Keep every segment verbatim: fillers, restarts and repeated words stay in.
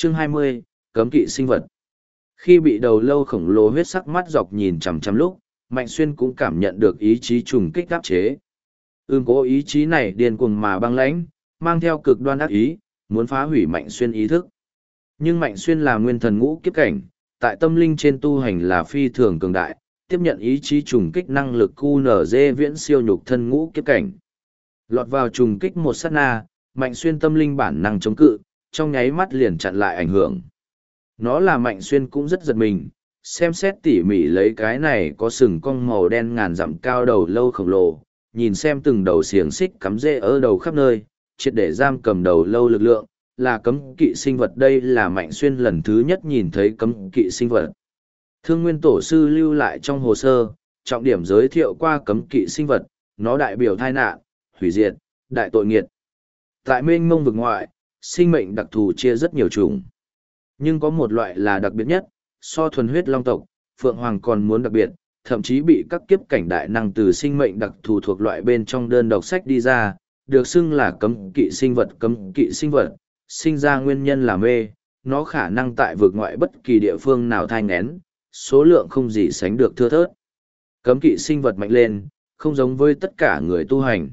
Chương hai mươi, Cấm kỵ sinh vật. Khi bị đầu lâu khổng lồ huyết sắc mắt dọc nhìn chằm chằm lúc, Mạnh Xuyên cũng cảm nhận được ý chí trùng kích áp chế. Ưm cố ý chí này điên cuồng mà băng lãnh, mang theo cực đoan ác ý, muốn phá hủy Mạnh Xuyên ý thức. Nhưng Mạnh Xuyên là nguyên thần ngũ kiếp cảnh, tại tâm linh trên tu hành là phi thường cường đại, tiếp nhận ý chí trùng kích năng lực Q N Z viễn siêu nhục thân ngũ kiếp cảnh. Lọt vào trùng kích một sát na, Mạnh Xuyên tâm linh bản năng chống cự, trong nháy mắt liền chặn lại ảnh hưởng. Nó là Mạnh Xuyên cũng rất giật mình, xem xét tỉ mỉ lấy cái này có sừng cong màu đen ngàn dặm cao đầu lâu khổng lồ, nhìn xem từng đầu xiềng xích cắm rễ ở đầu khắp nơi, triệt để giam cầm đầu lâu lực lượng, là cấm kỵ sinh vật. Đây là Mạnh Xuyên lần thứ nhất nhìn thấy cấm kỵ sinh vật. Thương Nguyên Tổ sư lưu lại trong hồ sơ, trọng điểm giới thiệu qua cấm kỵ sinh vật, nó đại biểu tai nạn, hủy diệt, đại tội nghiệt. Tại mênh mông vực ngoại, sinh mệnh đặc thù chia rất nhiều chủng. Nhưng có một loại là đặc biệt nhất, so thuần huyết long tộc, Phượng Hoàng còn muốn đặc biệt, thậm chí bị các kiếp cảnh đại năng từ sinh mệnh đặc thù thuộc loại bên trong đơn độc sách đi ra, được xưng là cấm kỵ sinh vật. Cấm kỵ sinh vật, sinh ra nguyên nhân là mê, nó khả năng tại vực ngoại bất kỳ địa phương nào thai nghén, số lượng không gì sánh được thưa thớt. Cấm kỵ sinh vật mạnh lên, không giống với tất cả người tu hành.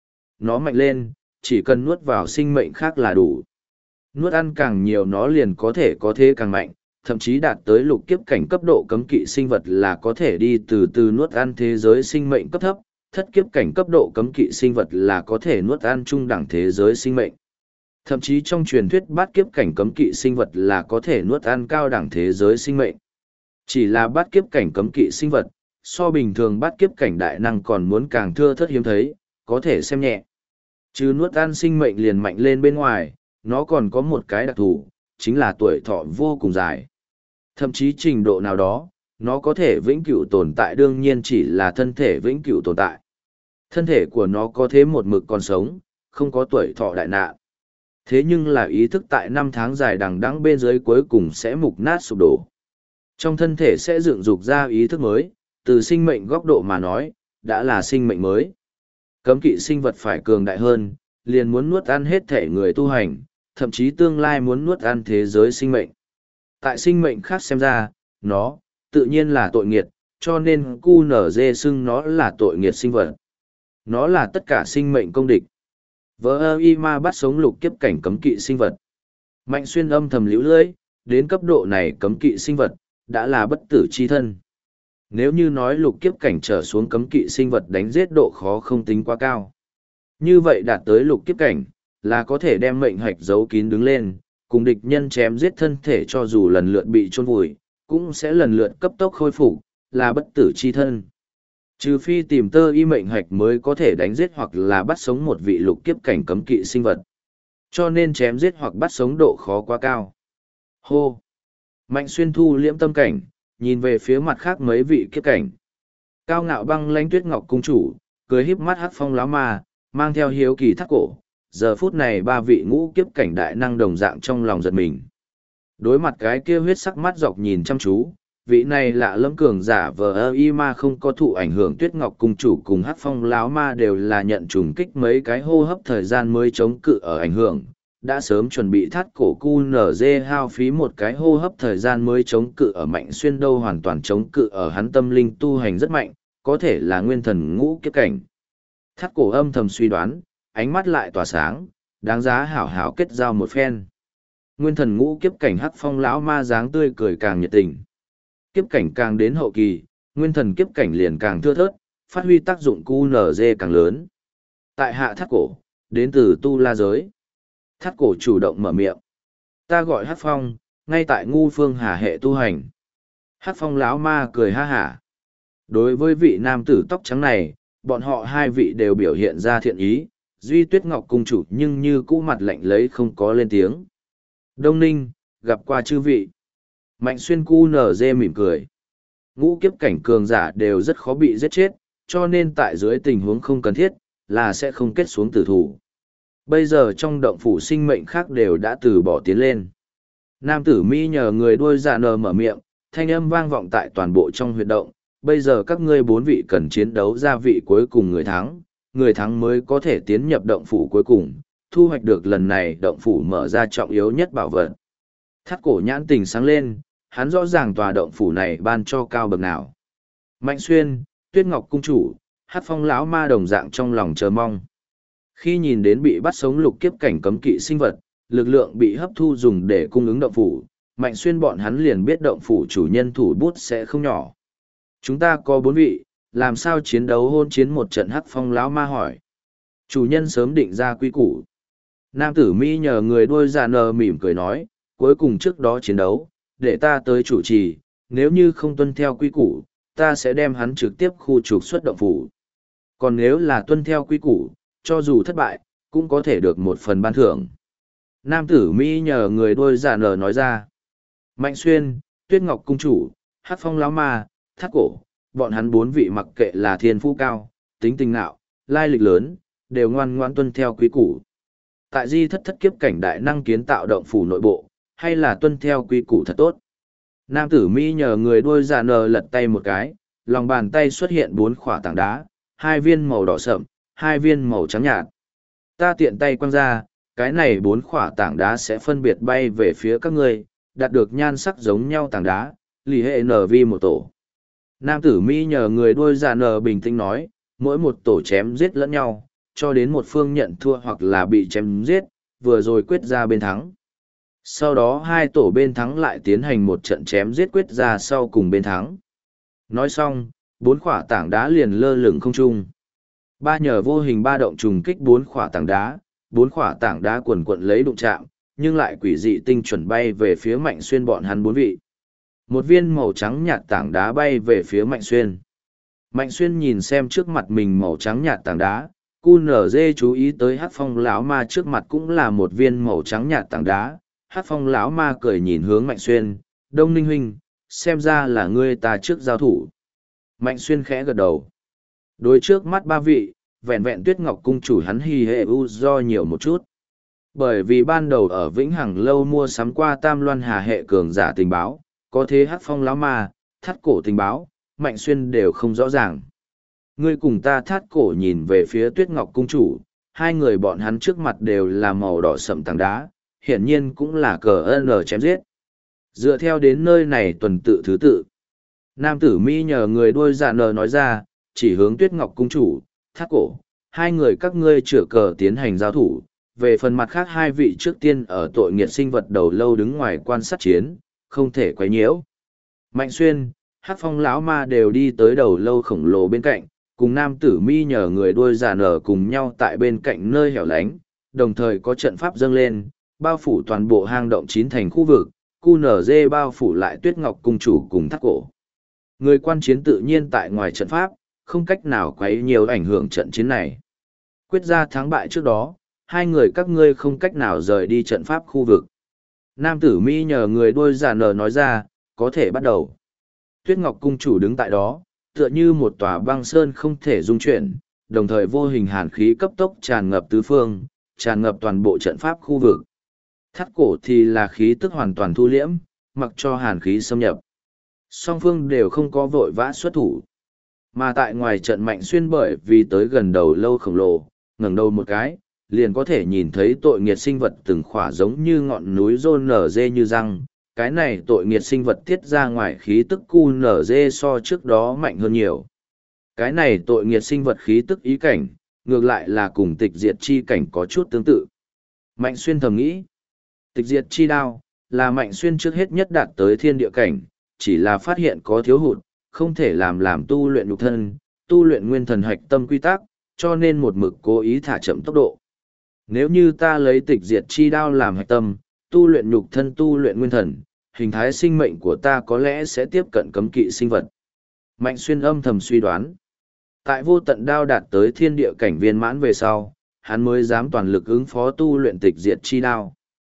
Nó mạnh lên, chỉ cần nuốt vào sinh mệnh khác là đủ. Nuốt ăn càng nhiều nó liền có thể có thế càng mạnh, thậm chí đạt tới lục kiếp cảnh cấp độ. Cấm kỵ sinh vật là có thể đi từ từ nuốt ăn thế giới sinh mệnh cấp thấp, thất kiếp cảnh cấp độ cấm kỵ sinh vật là có thể nuốt ăn trung đẳng thế giới sinh mệnh. Thậm chí trong truyền thuyết bát kiếp cảnh cấm kỵ sinh vật là có thể nuốt ăn cao đẳng thế giới sinh mệnh. Chỉ là bát kiếp cảnh cấm kỵ sinh vật, so bình thường bát kiếp cảnh đại năng còn muốn càng thưa thớt hiếm thấy, có thể xem nhẹ. Chứ nuốt ăn sinh mệnh liền mạnh lên bên ngoài, nó còn có một cái đặc thù, chính là tuổi thọ vô cùng dài. Thậm chí trình độ nào đó, nó có thể vĩnh cửu tồn tại, đương nhiên chỉ là thân thể vĩnh cửu tồn tại. Thân thể của nó có thế một mực còn sống, không có tuổi thọ đại nạn. Thế nhưng là ý thức tại năm tháng dài đằng đẵng bên dưới cuối cùng sẽ mục nát sụp đổ. Trong thân thể sẽ dựng dục ra ý thức mới, từ sinh mệnh góc độ mà nói, đã là sinh mệnh mới. Cấm kỵ sinh vật phải cường đại hơn, liền muốn nuốt ăn hết thể người tu hành, thậm chí tương lai muốn nuốt ăn thế giới sinh mệnh. Tại sinh mệnh khác xem ra, nó, tự nhiên là tội nghiệt, cho nên Q N Z xưng nó là tội nghiệt sinh vật. Nó là tất cả sinh mệnh công địch. Vỡ ơ y ma bắt sống lục kiếp cảnh cấm kỵ sinh vật. Mạnh Xuyên âm thầm liễu lưỡi, đến cấp độ này cấm kỵ sinh vật, đã là bất tử chi thân. Nếu như nói lục kiếp cảnh trở xuống cấm kỵ sinh vật đánh giết độ khó không tính quá cao. Như vậy đạt tới lục kiếp cảnh, là có thể đem mệnh hạch giấu kín đứng lên, cùng địch nhân chém giết thân thể cho dù lần lượt bị chôn vùi, cũng sẽ lần lượt cấp tốc khôi phục, là bất tử chi thân. Trừ phi tìm tơ y mệnh hạch mới có thể đánh giết hoặc là bắt sống một vị lục kiếp cảnh cấm kỵ sinh vật. Cho nên chém giết hoặc bắt sống độ khó quá cao. Hô! Mạnh Xuyên thu liễm tâm cảnh, nhìn về phía mặt khác mấy vị kiếp cảnh. Cao ngạo băng lãnh Tuyết Ngọc cung chủ, cười híp mắt hắc phong láo ma, mang theo hiếu kỳ thắt cổ. Giờ phút này ba vị ngũ kiếp cảnh đại năng đồng dạng trong lòng giật mình. Đối mặt cái kia huyết sắc mắt dọc nhìn chăm chú, vị này lạ lẫm cường giả vờ ơ y ma không có thụ ảnh hưởng. Tuyết Ngọc cung chủ cùng hắc phong láo ma đều là nhận trùng kích mấy cái hô hấp thời gian mới chống cự ở ảnh hưởng. Đã sớm chuẩn bị thắt cổ Q N Z hao phí một cái hô hấp thời gian mới chống cự ở. Mạnh Xuyên đâu hoàn toàn chống cự ở, hắn tâm linh tu hành rất mạnh, có thể là nguyên thần ngũ kiếp cảnh. Thắt cổ âm thầm suy đoán, ánh mắt lại tỏa sáng, đáng giá hảo hảo kết giao một phen. Nguyên thần ngũ kiếp cảnh hắc phong lão ma dáng tươi cười càng nhiệt tình. Kiếp cảnh càng đến hậu kỳ, nguyên thần kiếp cảnh liền càng thưa thớt, phát huy tác dụng Q N Z càng lớn. Tại hạ thắt cổ, đến từ tu la giới. Thắt cổ chủ động mở miệng. Ta gọi hắc phong, ngay tại ngu phương hà hệ tu hành. Hắc phong lão ma cười ha hả. Đối với vị nam tử tóc trắng này, bọn họ hai vị đều biểu hiện ra thiện ý, duy Tuyết Ngọc cung chủ nhưng như cũ mặt lạnh lấy không có lên tiếng. Đông Ninh, gặp qua chư vị. Mạnh Xuyên Q N Z mỉm cười. Ngũ kiếp cảnh cường giả đều rất khó bị giết chết, cho nên tại dưới tình huống không cần thiết, là sẽ không kết xuống tử thủ. Bây giờ trong động phủ sinh mệnh khác đều đã từ bỏ tiến lên. Nam tử mi nhờ người đuôi dạ nờ mở miệng, thanh âm vang vọng tại toàn bộ trong huyệt động. Bây giờ các ngươi bốn vị cần chiến đấu ra vị cuối cùng người thắng, người thắng mới có thể tiến nhập động phủ cuối cùng, thu hoạch được lần này động phủ mở ra trọng yếu nhất bảo vật. Thắt cổ nhãn tình sáng lên, hắn rõ ràng tòa động phủ này ban cho cao bậc nào. Mạnh Xuyên, Tuyết Ngọc cung chủ, Hát Phong lão ma đồng dạng trong lòng chờ mong. Khi nhìn đến bị bắt sống lục kiếp cảnh cấm kỵ sinh vật, lực lượng bị hấp thu dùng để cung ứng động phủ, Mạnh Xuyên bọn hắn liền biết động phủ chủ nhân thủ bút sẽ không nhỏ. Chúng ta có bốn vị, làm sao chiến đấu hôn chiến một trận? Hát Phong lão ma hỏi. Chủ nhân sớm định ra quy củ. Nam tử mi nhờ người đuôi già nờ mỉm cười nói, cuối cùng trước đó chiến đấu, để ta tới chủ trì, nếu như không tuân theo quy củ, ta sẽ đem hắn trực tiếp khu trục xuất động phủ. Còn nếu là tuân theo quy củ, cho dù thất bại, cũng có thể được một phần ban thưởng. Nam tử mi nhờ người đuôi già nờ nói ra. Mạnh Xuyên, Tuyết Ngọc cung chủ, Hát Phong lão ma, Thác cổ, bọn hắn bốn vị mặc kệ là thiên phú cao, tính tình nạo, lai lịch lớn, đều ngoan ngoãn tuân theo quy củ. Tại di thất thất kiếp cảnh đại năng kiến tạo động phủ nội bộ, hay là tuân theo quy củ thật tốt. Nam tử mi nhờ người đuôi già nờ lật tay một cái, lòng bàn tay xuất hiện bốn khỏa tảng đá, hai viên màu đỏ sậm, hai viên màu trắng nhạt. Ta tiện tay quăng ra, cái này bốn khỏa tảng đá sẽ phân biệt bay về phía các ngươi, đạt được nhan sắc giống nhau tảng đá, lì hệ nở vi một tổ. Nam tử mi nhờ người đuôi già nờ bình tĩnh nói, mỗi một tổ chém giết lẫn nhau, cho đến một phương nhận thua hoặc là bị chém giết, vừa rồi quyết ra bên thắng. Sau đó hai tổ bên thắng lại tiến hành một trận chém giết quyết ra sau cùng bên thắng. Nói xong, bốn khỏa tảng đá liền lơ lửng không trung. Ba nhờ vô hình ba động trùng kích bốn khỏa tảng đá, bốn khỏa tảng đá quần quận lấy đụng chạm, nhưng lại quỷ dị tinh chuẩn bay về phía Mạnh Xuyên bọn hắn bốn vị. Một viên màu trắng nhạt tảng đá bay về phía Mạnh Xuyên. Mạnh Xuyên nhìn xem trước mặt mình màu trắng nhạt tảng đá, cu nở dê chú ý tới Hát Phong lão ma trước mặt cũng là một viên màu trắng nhạt tảng đá. Hát Phong lão ma cười nhìn hướng Mạnh Xuyên, Đông Ninh huynh, xem ra là ngươi ta trước giao thủ. Mạnh Xuyên khẽ gật đầu. Đối trước mắt ba vị, vẹn vẹn Tuyết Ngọc cung chủ hắn hì hệ u do nhiều một chút. Bởi vì ban đầu ở Vĩnh Hằng lâu mua sắm qua Tam Loan Hà hệ cường giả tình báo, có thế Hát Phong lão ma, Thắt cổ tình báo, Mạnh Xuyên đều không rõ ràng. Ngươi cùng ta Thắt cổ nhìn về phía Tuyết Ngọc cung chủ, hai người bọn hắn trước mặt đều là màu đỏ sậm tảng đá, hiển nhiên cũng là cờ ân chém giết. Dựa theo đến nơi này tuần tự thứ tự. Nam tử mi nhờ người đuôi dạ nờ nói ra, chỉ hướng Tuyết Ngọc cung chủ, Thác cổ, hai người các ngươi chữa cờ tiến hành giao thủ. Về phần mặt khác hai vị trước tiên ở tội nghiệt sinh vật đầu lâu đứng ngoài quan sát chiến, không thể quấy nhiễu. Mạnh Xuyên, Hát Phong lão ma đều đi tới đầu lâu khổng lồ bên cạnh, cùng nam tử mi nhờ người đuôi giả nở cùng nhau tại bên cạnh nơi hẻo lánh, đồng thời có trận pháp dâng lên, bao phủ toàn bộ hang động chín thành khu vực, cu nở dê bao phủ lại Tuyết Ngọc cung chủ cùng Thác cổ. Người quan chiến tự nhiên tại ngoài trận pháp, không cách nào quấy nhiều ảnh hưởng trận chiến này. Quyết ra thắng bại trước đó, hai người các ngươi không cách nào rời đi trận pháp khu vực. Nam tử mi nhờ người đuôi giả nở nói ra, có thể bắt đầu. Tuyết Ngọc cung chủ đứng tại đó, tựa như một tòa băng sơn không thể dung chuyển, đồng thời vô hình hàn khí cấp tốc tràn ngập tứ phương, tràn ngập toàn bộ trận pháp khu vực. Thắt cổ thì là khí tức hoàn toàn thu liễm, mặc cho hàn khí xâm nhập. Song phương đều không có vội vã xuất thủ. Mà tại ngoài trận Mạnh Xuyên bởi vì tới gần đầu lâu khổng lồ, ngẩng đầu một cái, liền có thể nhìn thấy tội nghiệt sinh vật từng khỏa giống như ngọn núi rôn nở dê như răng. Cái này tội nghiệt sinh vật tiết ra ngoài khí tức cu nở dê so trước đó mạnh hơn nhiều. Cái này tội nghiệt sinh vật khí tức ý cảnh, ngược lại là cùng tịch diệt chi cảnh có chút tương tự. Mạnh Xuyên thầm nghĩ, tịch diệt chi đao, là Mạnh Xuyên trước hết nhất đạt tới thiên địa cảnh, chỉ là phát hiện có thiếu hụt, không thể làm làm tu luyện nhục thân, tu luyện nguyên thần hạch tâm quy tắc, cho nên một mực cố ý thả chậm tốc độ. Nếu như ta lấy tịch diệt chi đao làm hạch tâm, tu luyện nhục thân tu luyện nguyên thần, hình thái sinh mệnh của ta có lẽ sẽ tiếp cận cấm kỵ sinh vật. Mạnh Xuyên âm thầm suy đoán. Tại vô tận đao đạt tới thiên địa cảnh viên mãn về sau, hắn mới dám toàn lực ứng phó tu luyện tịch diệt chi đao.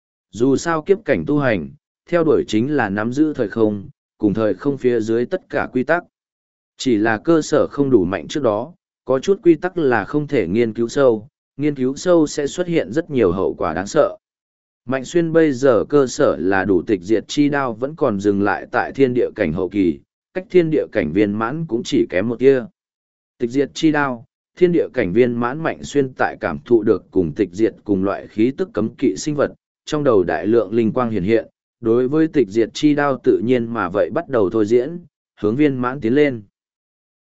Dù sao kiếp cảnh tu hành, theo đuổi chính là nắm giữ thời không, cùng thời không phía dưới tất cả quy tắc. Chỉ là cơ sở không đủ mạnh trước đó, có chút quy tắc là không thể nghiên cứu sâu, nghiên cứu sâu sẽ xuất hiện rất nhiều hậu quả đáng sợ. Mạnh Xuyên bây giờ cơ sở là đủ tịch diệt chi đao vẫn còn dừng lại tại thiên địa cảnh hậu kỳ, cách thiên địa cảnh viên mãn cũng chỉ kém một tia. Tịch diệt chi đao, thiên địa cảnh viên mãn Mạnh Xuyên tại cảm thụ được cùng tịch diệt cùng loại khí tức cấm kỵ sinh vật, trong đầu đại lượng linh quang hiện hiện, đối với tịch diệt chi đao tự nhiên mà vậy bắt đầu thôi diễn, hướng viên mãn tiến lên.